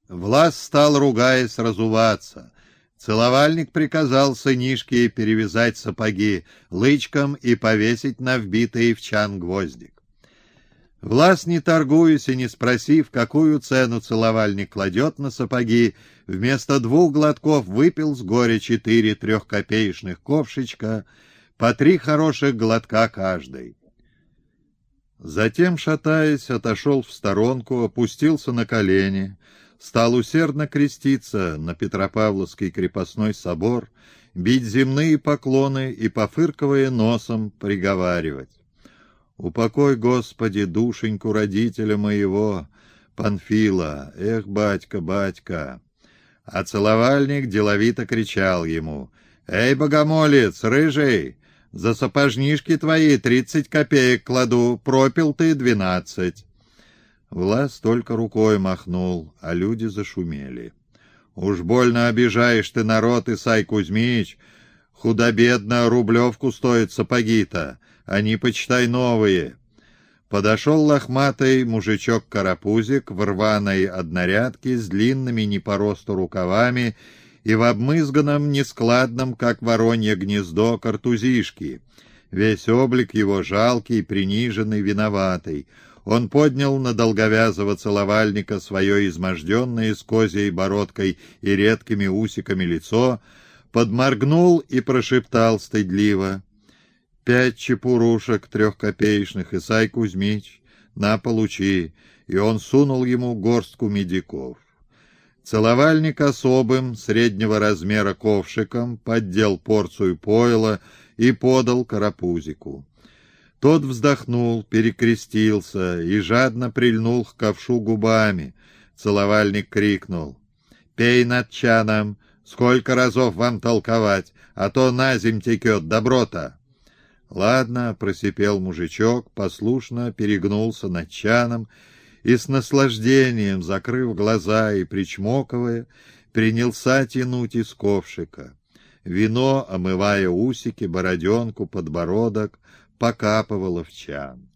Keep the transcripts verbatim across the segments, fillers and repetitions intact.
Влас стал, ругаясь, разуваться. Целовальник приказал сынишке перевязать сапоги лычком и повесить на вбитый в чан гвоздик. Влас, не торгуясь и не спросив, какую цену целовальник кладет на сапоги, вместо двух глотков выпил с горя четыре трехкопеечных ковшичка, по три хороших глотка каждый. Затем, шатаясь, отошел в сторонку, опустился на колени, стал усердно креститься на Петропавловский крепостной собор, бить земные поклоны и, пофыркивая носом, приговаривать: «Упокой, Господи, душеньку родителя моего, Панфила, эх, батька, батька!» А целовальник деловито кричал ему: «Эй, богомолец, рыжий, за сапожнишки твои тридцать копеек кладу, пропил ты двенадцать». Влас только рукой махнул, а люди зашумели. «Уж больно обижаешь ты народ, Исай Кузьмич, худо-бедно рублевку стоят сапоги-то, они, почитай, новые». Подошел лохматый мужичок-карапузик в рваной однорядке с длинными не по росту рукавами и в обмызганном, нескладном, как воронье гнездо, картузишке. Весь облик его жалкий, приниженный, виноватый. Он поднял на долговязого целовальника свое изможденное с козьей бородкой и редкими усиками лицо, подморгнул и прошептал стыдливо: «Пять чепурушек трехкопеечных, Исай Кузьмич, на, получи». И он сунул ему горстку медиков. Целовальник особым, среднего размера ковшиком поддел порцию пойла и подал карапузику. Тот вздохнул, перекрестился и жадно прильнул к ковшу губами. Целовальник крикнул: «Пей над чаном, сколько разов вам толковать, а то наземь текет доброта». «Ладно», — просипел мужичок, послушно перегнулся над чаном и с наслаждением, закрыв глаза и причмокивая, принялся тянуть из ковшика. Вино, омывая усики, бороденку, подбородок, покапывало в чан.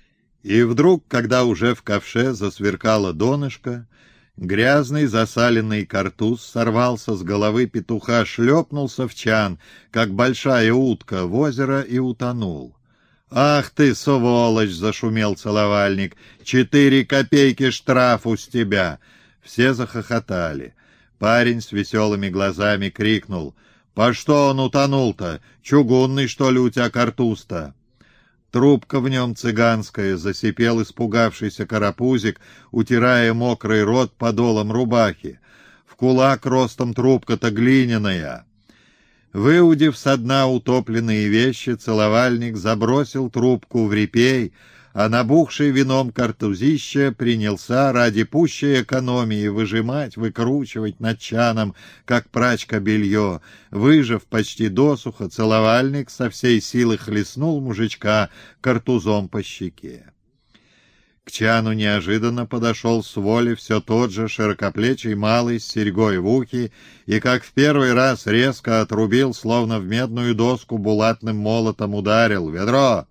И вдруг, когда уже в ковше засверкало донышко, грязный засаленный картуз сорвался с головы петуха, шлепнулся в чан, как большая утка, в озеро и утонул. «Ах ты, сволочь!» — зашумел целовальник. «Четыре копейки штрафу с тебя!» Все захохотали. Парень с веселыми глазами крикнул: «По что он утонул-то? Чугунный, что ли, у тебя картуз-то?» Трубка в нем цыганская, — засипел испугавшийся карапузик, утирая мокрый рот подолом рубахи. В кулак ростом трубка-то глиняная. Выудив со дна утопленные вещи, целовальник забросил трубку в репей, а набухший вином картузище принялся ради пущей экономии выжимать, выкручивать над чаном, как прачка белье. Выжав почти досуха, целовальник со всей силы хлестнул мужичка картузом по щеке. К чану неожиданно подошел с воли все тот же широкоплечий малый с серьгой в ухе и, как в первый раз, резко отрубил, словно в медную доску булатным молотом ударил: «Ведро!»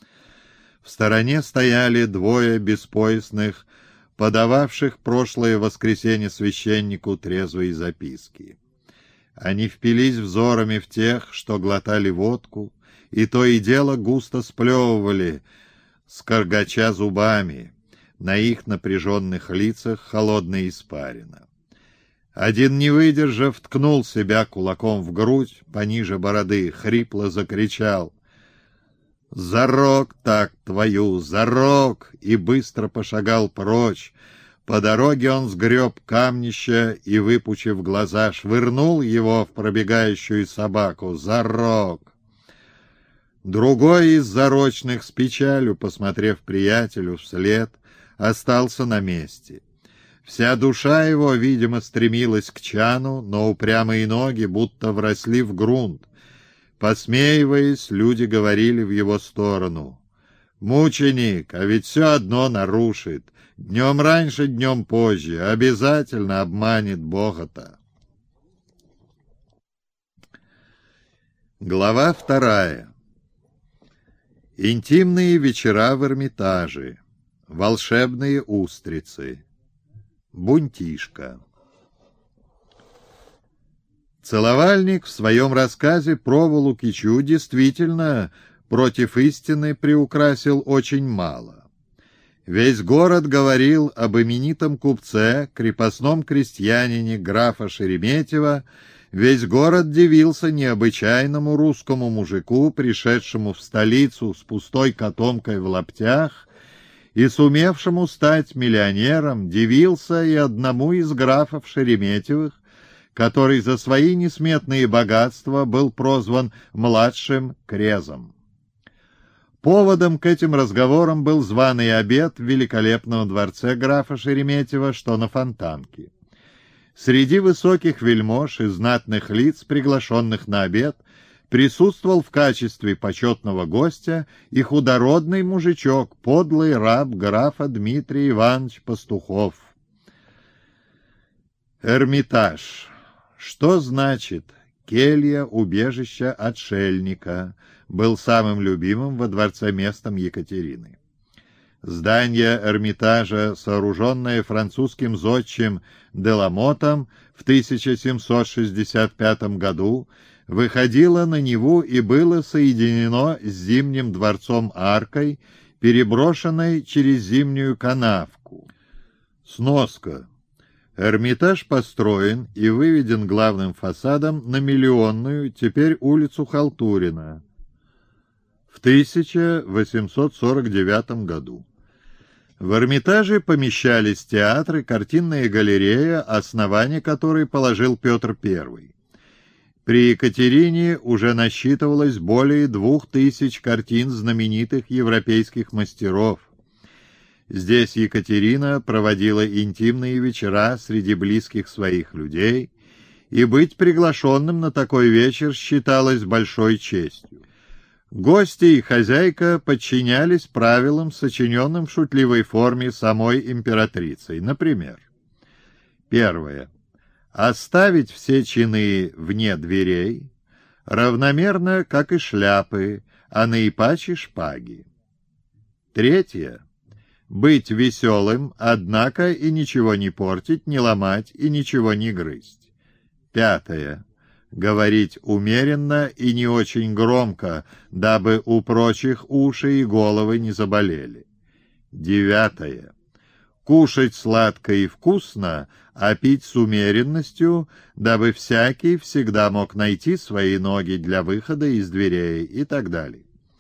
В стороне стояли двое беспоясных, подававших прошлое воскресенье священнику трезвые записки. Они впились взорами в тех, что глотали водку, и то и дело густо сплевывали, скоргача зубами. На их напряженных лицах холодная испарина. Один, не выдержав, ткнул себя кулаком в грудь пониже бороды, хрипло закричал: «За рог так твою, за рог!» и быстро пошагал прочь. По дороге он сгреб камнище и, выпучив глаза, швырнул его в пробегающую собаку. «За рог!» Другой из зарочных, с печалью посмотрев приятелю вслед, остался на месте. Вся душа его, видимо, стремилась к чану, но упрямые ноги будто вросли в грунт. Посмеиваясь, люди говорили в его сторону: «Мученик, а ведь все одно нарушит. Днем раньше, днем позже. Обязательно обманет Бога-то». Глава вторая. Интимные вечера в Эрмитаже. Волшебные устрицы. Бунтишка. Целовальник в своем рассказе «Проволу Кичу» действительно против истины приукрасил очень мало. Весь город говорил об именитом купце, крепостном крестьянине графа Шереметьева, весь город дивился необычайному русскому мужику, пришедшему в столицу с пустой котомкой в лаптях и сумевшему стать миллионером, дивился и одному из графов Шереметьевых, который за свои несметные богатства был прозван младшим Крезом. Поводом к этим разговорам был званый обед в великолепном дворце графа Шереметьева, что на Фонтанке. Среди высоких вельмож и знатных лиц, приглашенных на обед, присутствовал в качестве почетного гостя и худородный мужичок, подлый раб графа Дмитрий Иванович Пастухов. Эрмитаж. Что значит «келья, убежище отшельника», был самым любимым во дворце местом Екатерины. Здание Эрмитажа, сооруженное французским зодчим Деламотом в тысяча семьсот шестьдесят пятом году, выходило на Неву и было соединено с Зимним дворцом аркой, переброшенной через Зимнюю канавку. Сноска. Эрмитаж построен и выведен главным фасадом на Миллионную, теперь улицу Халтурина, в тысяча восемьсот сорок девятом году. В Эрмитаже помещались театры, картинная галерея, основание которой положил Петр Первый. При Екатерине уже насчитывалось более двух тысяч картин знаменитых европейских мастеров. Здесь Екатерина проводила интимные вечера среди близких своих людей, и быть приглашенным на такой вечер считалось большой честью. Гости и хозяйка подчинялись правилам, сочиненным в шутливой форме самой императрицей. Например, первое. Оставить все чины вне дверей, равномерно, как и шляпы, а наипаче шпаги. Третье. Быть веселым, однако и ничего не портить, не ломать и ничего не грызть. Пятое. Говорить умеренно и не очень громко, дабы у прочих уши и головы не заболели. Девятое. Кушать сладко и вкусно, а пить с умеренностью, дабы всякий всегда мог найти свои ноги для выхода из дверей и так далее.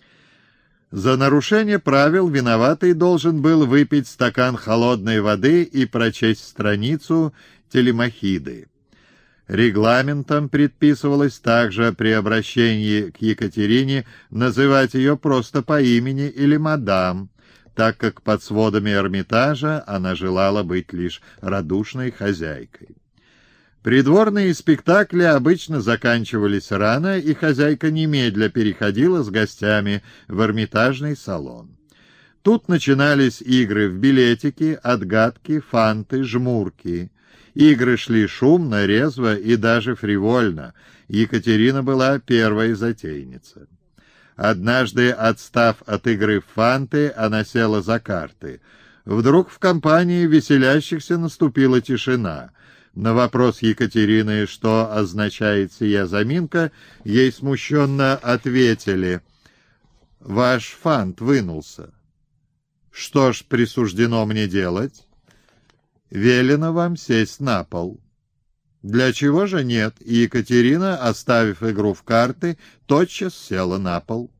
За нарушение правил виноватый должен был выпить стакан холодной воды и прочесть страницу Телемахиды. Регламентом предписывалось также при обращении к Екатерине называть ее просто по имени или мадам, так как под сводами Эрмитажа она желала быть лишь радушной хозяйкой. Придворные спектакли обычно заканчивались рано, и хозяйка немедля переходила с гостями в Эрмитажный салон. Тут начинались игры в билетики, отгадки, фанты, жмурки. Игры шли шумно, резво и даже фривольно. Екатерина была первой затейница. Однажды, отстав от игры в фанты, она села за карты. Вдруг в компании веселящихся наступила тишина. На вопрос Екатерины, что означает сия заминка, ей смущенно ответили: «Ваш фант вынулся». «Что ж присуждено мне делать?» «Велено вам сесть на пол». «Для чего же нет?» И Екатерина, оставив игру в карты, тотчас села на пол.